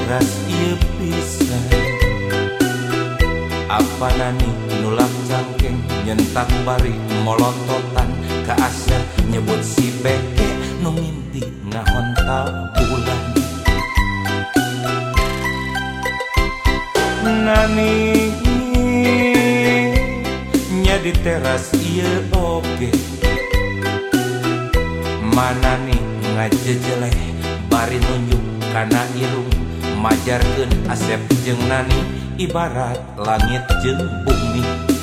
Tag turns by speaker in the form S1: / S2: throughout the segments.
S1: teras ieu pisan. Apa nani nulak cangkeng nyentak bari molototan ka Asep nyebut si beke nu ngimpi ngahontal bulan. Nani nya di teras ieu oge mana nih ngajejeleh bari nunjuk kana irung majarkeun Asep jeung Nani ibarat langit jeung bumi.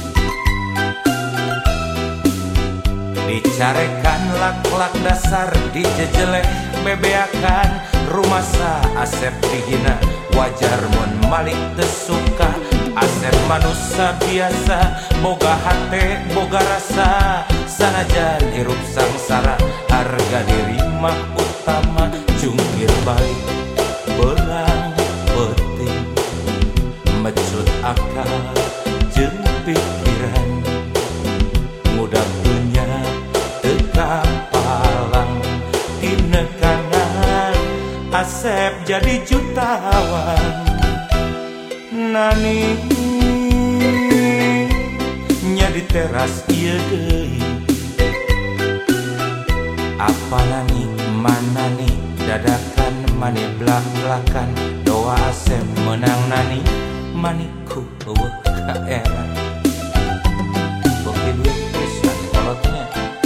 S1: Dicarekan lak-lak dasar dijejeleh bebeakan rumasa Asep dihina wajar mun malik teu suka. Asep manusia biasa boga hate boga rasa sanajan hirup sangsara harga diri mah utama jungkir balik berang penting mecut akal jeung pikiran ngudag dunya teu kapalang tina kanan Asep jadi jutawan. Nani nya di teras ieu deui apa nani mana nih dadakan mani blak-blakan doa Asep menang Nani maniku eueuh kaeran boga duit pisan kolotnya.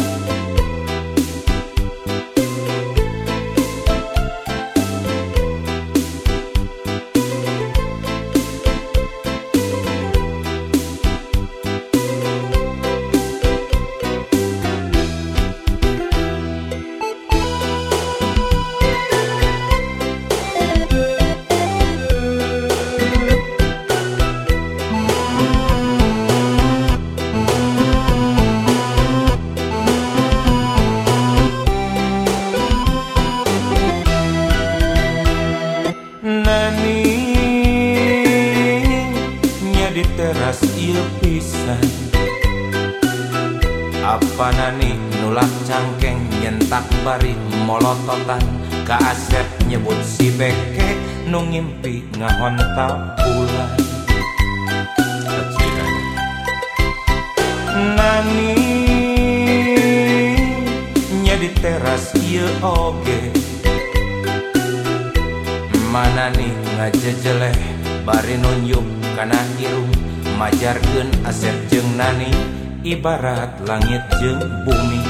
S1: Di teras ieu pisan apa nani nulak cangkeng nyentak bari molototan ka Asep nyebut si beke nu ngimpi ngahontal bulan. Nani nya di teras ieu oge mana nih ngajejeleh bari nunjuk kana irung majarkeun Asep jeung Nani ibarat langit jeung bumi.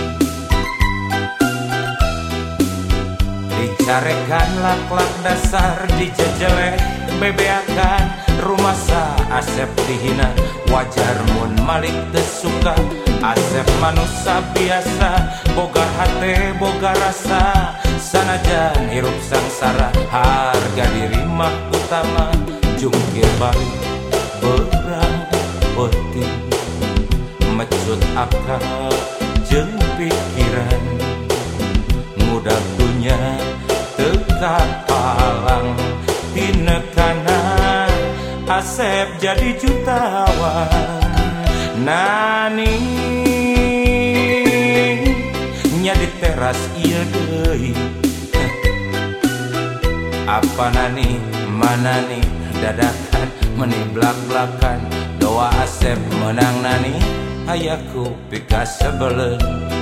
S1: Dicarekan lak-lak dasar dijejeleh bebeakan rumasa Asep dihina wajar mun malik teu suka. Asep manusia biasa boga hate boga rasa sanajan hirup sangsara harga diri mah utama jungkir balik berang penting mecut akal jeung pikiran ngudag dunya teu kapalang tina kanan Asep jadi jutawan. Nani nya di teras ieu deui apa nani mana nih dadakan meni blak-blakan doa Asep menang Nani hayaku pika sebelen.